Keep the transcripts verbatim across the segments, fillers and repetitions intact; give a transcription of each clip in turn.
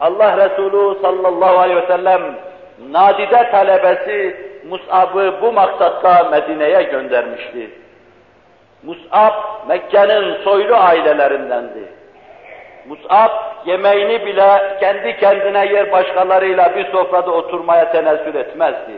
Allah Resulü sallallahu aleyhi ve sellem nadide talebesi Mus'ab'ı bu maksatla Medine'ye göndermişti. Mus'ab Mekke'nin soylu ailelerindendi. Mus'ab yemeğini bile kendi kendine yer başkalarıyla bir sofrada oturmaya tenezzül etmezdi.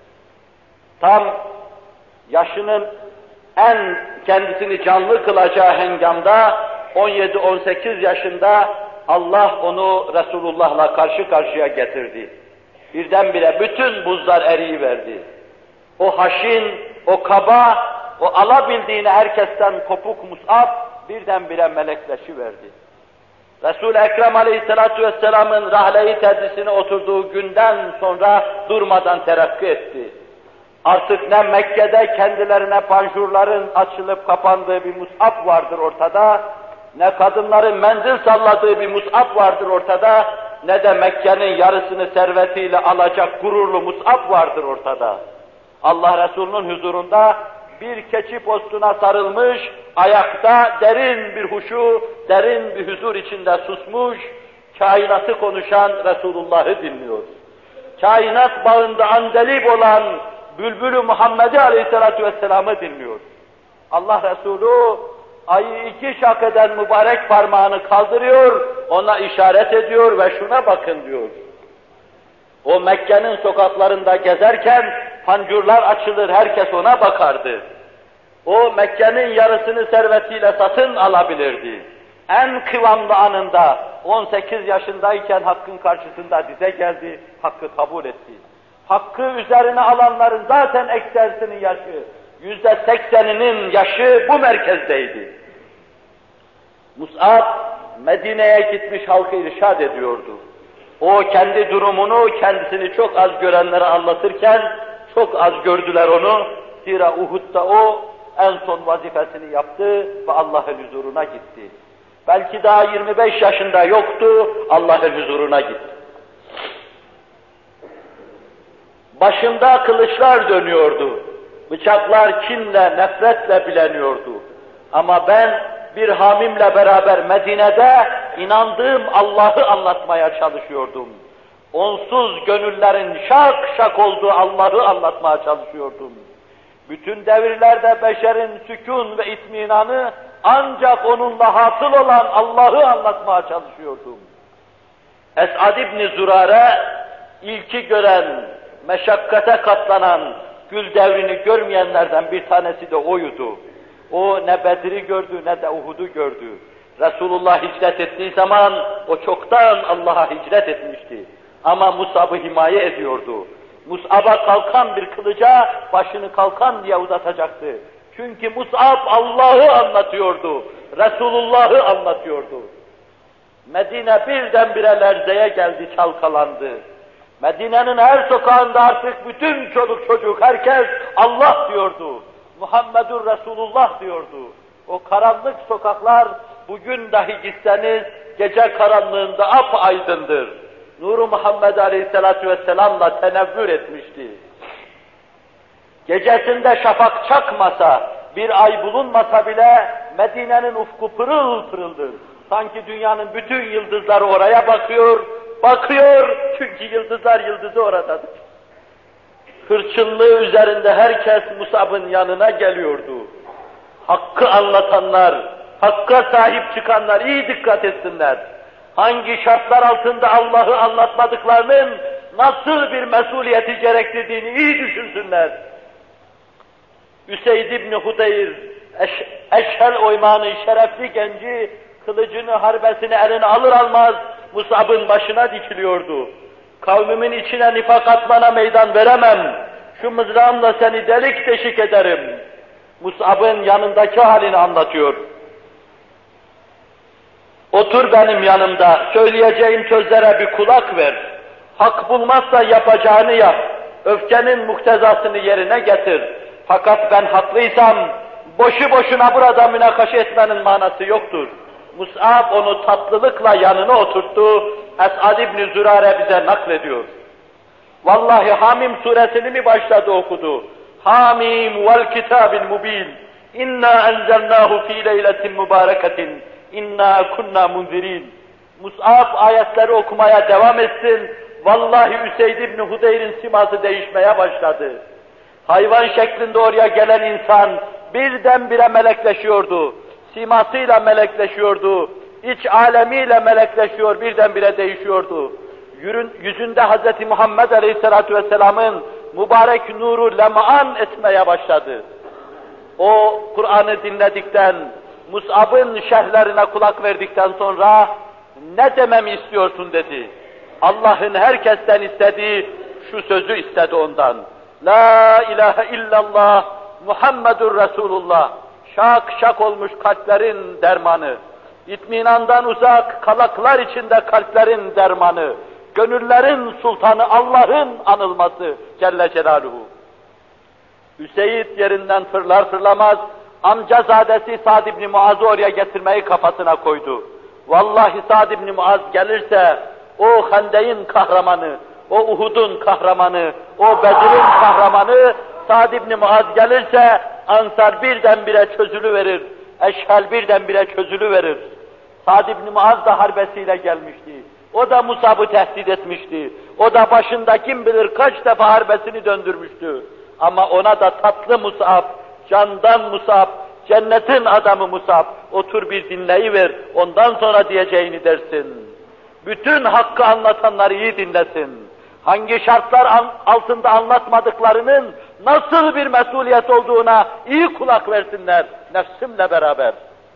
Tam yaşının en kendisini canlı kılacağı hengamda on yedi on sekiz yaşında Allah onu Resulullah'la karşı karşıya getirdi. Birdenbire bütün buzlar eriyiverdi. O haşin, o kaba, o alabildiğini herkesten kopuk Mus'ab birdenbire melekleşiverdi. Resul-i Ekrem Aleyhisselatü Vesselam'ın rahle-i tedrisine oturduğu günden sonra durmadan terakki etti. Artık ne Mekke'de kendilerine panjurların açılıp kapandığı bir Mus'ab vardır ortada, ne kadınların mendil salladığı bir Mus'ab vardır ortada, ne de Mekke'nin yarısını servetiyle alacak gururlu Mus'ab vardır ortada. Allah Resulü'nün huzurunda bir keçi postuna sarılmış, ayakta derin bir huşu, derin bir huzur içinde susmuş, kainatı konuşan Resulullah'ı dinliyor. Kainat bağında andelip olan Bülbül-ü Muhammed'i Aleyhisselatü Vesselam'ı dinliyor. Allah Resulü ayı iki şak eden mübarek parmağını kaldırıyor, ona işaret ediyor ve şuna bakın diyor. O Mekke'nin sokaklarında gezerken pancurlar açılır, herkes ona bakardı. O Mekke'nin yarısını servetiyle satın alabilirdi. En kıvamlı anında on sekiz yaşındayken Hakk'ın karşısında dize geldi, Hakk'ı kabul etti. Hakkı üzerine alanların zaten ekserisinin yaşı, yüzde sekseninin yaşı bu merkezdeydi. Mus'ab Medine'ye gitmiş halkı irşad ediyordu. O kendi durumunu, kendisini çok az görenlere anlatırken, çok az gördüler onu. Zira Uhud'da o en son vazifesini yaptı ve Allah'ın huzuruna gitti. Belki daha yirmi beş yaşında yoktu, Allah'ın huzuruna gitti. Başında kılıçlar dönüyordu. Bıçaklar kinle, nefretle bileniyordu. Ama ben bir hamimle beraber Medine'de inandığım Allah'ı anlatmaya çalışıyordum. Onsuz gönüllerin şak şak olduğu Allah'ı anlatmaya çalışıyordum. Bütün devirlerde beşerin sükun ve itminanı ancak onunla hasıl olan Allah'ı anlatmaya çalışıyordum. Es'ad İbni Zürare ilki gören, meşakkate katlanan, gül devrini görmeyenlerden bir tanesi de oydu. O ne Bedir'i gördü ne de Uhud'u gördü. Resulullah hicret ettiği zaman o çoktan Allah'a hicret etmişti. Ama Mus'ab'ı himaye ediyordu. Mus'ab'a kalkan bir kılıca başını kalkan diye uzatacaktı. Çünkü Mus'ab Allah'ı anlatıyordu, Resulullah'ı anlatıyordu. Medine birdenbire lerzeye geldi, çalkalandı. Medine'nin her sokağında artık bütün çoluk çocuk, herkes Allah diyordu. Muhammedur Resulullah diyordu. O karanlık sokaklar bugün dahi gitseniz gece karanlığında apaydındır. Nur-u Muhammed Aleyhisselatü Vesselam'la tenevvür etmişti. Gecesinde şafak çakmasa, bir ay bulunmasa bile Medine'nin ufku pırıl pırıldır. Sanki dünyanın bütün yıldızları oraya bakıyor, bakıyor çünkü yıldızlar yıldızı oradadır. Hırçınlığı üzerinde herkes Mus'ab'ın yanına geliyordu. Hakkı anlatanlar, hakka sahip çıkanlar iyi dikkat etsinler. Hangi şartlar altında Allah'ı anlatmadıklarının nasıl bir mesuliyeti gerektirdiğini iyi düşünsünler. Üseyd İbni Hudeyr, Eş Eşhel Oyman'ın şerefli genci, kılıcını, harbesini eline alır almaz Mus'ab'ın başına dikiliyordu. Kavmimin içine nifak atmana meydan veremem, şu mızrağımla seni delik deşik ederim. Mus'ab'ın yanındaki halini anlatıyor. Otur benim yanımda, söyleyeceğim sözlere bir kulak ver. Hak bulmazsa yapacağını yap, öfkenin muktezasını yerine getir. Fakat ben haklıysam, boşu boşuna burada münakaşa etmenin manası yoktur. Mus'ab onu tatlılıkla yanına oturttu, Es'ad İbni Zürare bize naklediyor. Vallahi Hamim suresini mi başladı okudu? Hamim vel kitabil mubin, inna enzelnahu fi leyletin mübareketin, inna kunna munzirin. Mus'ab ayetleri okumaya devam etsin. Vallahi Üseyd İbni Hudeyr'in siması değişmeye başladı. Hayvan şeklinde oraya gelen insan birdenbire melekleşiyordu. Simasıyla melekleşiyordu. İç alemiyle melekleşiyor, birdenbire değişiyordu. Yürün, yüzünde Hz. Muhammed Aleyhisselatü Vesselam'ın mübarek nuru lem'an etmeye başladı. O Kur'an'ı dinledikten, Mus'ab'ın şerhlerine kulak verdikten sonra ne dememi istiyorsun dedi. Allah'ın herkesten istediği şu sözü istedi ondan. La ilahe illallah Muhammedur Resulullah. Şak şak olmuş kalplerin dermanı. İtminandan uzak kalaklar içinde kalplerin dermanı. Gönüllerin sultanı Allah'ın anılması Celle Celaluhu. Hüseyin yerinden fırlar fırlamaz amcazadesi Sa'd ibn Muaz'ı oraya getirmeyi kafasına koydu. Vallahi Sa'd ibn Muaz gelirse o Hendek'in kahramanı, o Uhud'un kahramanı, o Bedir'in kahramanı Sa'd ibn Muaz gelirse Ansar birdenbire çözülüverir, Eşhel birdenbire çözülüverir. Sa'd ibn Muaz da harbesiyle gelmişti. O da Mus'ab'ı tehdit etmişti. O da başında kim bilir kaç defa harbesini döndürmüştü. Ama ona da tatlı Mus'ab, candan Mus'ab, cennetin adamı Mus'ab, otur bir dinleyiver, ondan sonra diyeceğini dersin. Bütün hakkı anlatanları iyi dinlesin. Hangi şartlar altında anlatmadıklarının nasıl bir mesuliyet olduğuna iyi kulak versinler, nefsimle beraber.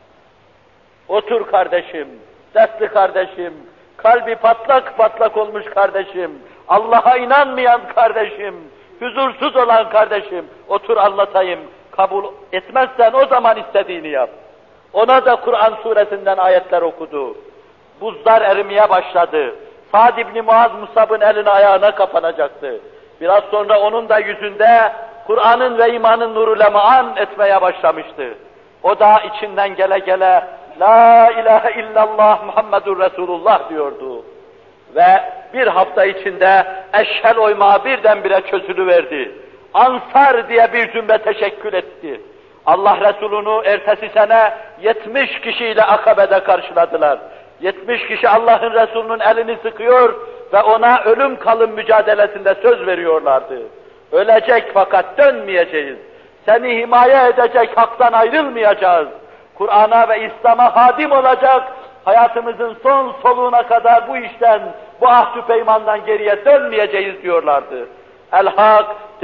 Otur kardeşim, dertli kardeşim, kalbi patlak patlak olmuş kardeşim, Allah'a inanmayan kardeşim, huzursuz olan kardeşim, otur anlatayım, kabul etmezsen o zaman istediğini yap. Ona da Kur'an suresinden ayetler okudu. Buzlar erimeye başladı. Sa'd ibn Muaz Mus'ab'ın eline ayağına kapanacaktı. Biraz sonra onun da yüzünde Kur'an'ın ve imanın nuru lem'an etmeye başlamıştı. O da içinden gele gele La ilahe illallah Muhammedur Resulullah diyordu. Ve bir hafta içinde eşhel oymağı birdenbire çözülüverdi. Ansar diye bir cümle teşekkül etti. Allah Resulü'nü ertesi sene yetmiş kişiyle Akabe'de karşıladılar. yetmiş kişi Allah'ın Resulü'nün elini sıkıyor ve ona ölüm kalım mücadelesinde söz veriyorlardı. Ölecek fakat dönmeyeceğiz. Seni himaye edecek haktan ayrılmayacağız. Kur'an'a ve İslam'a hadim olacak, hayatımızın son soluğuna kadar bu işten, bu ahdü peymandan geriye dönmeyeceğiz diyorlardı. El-Hak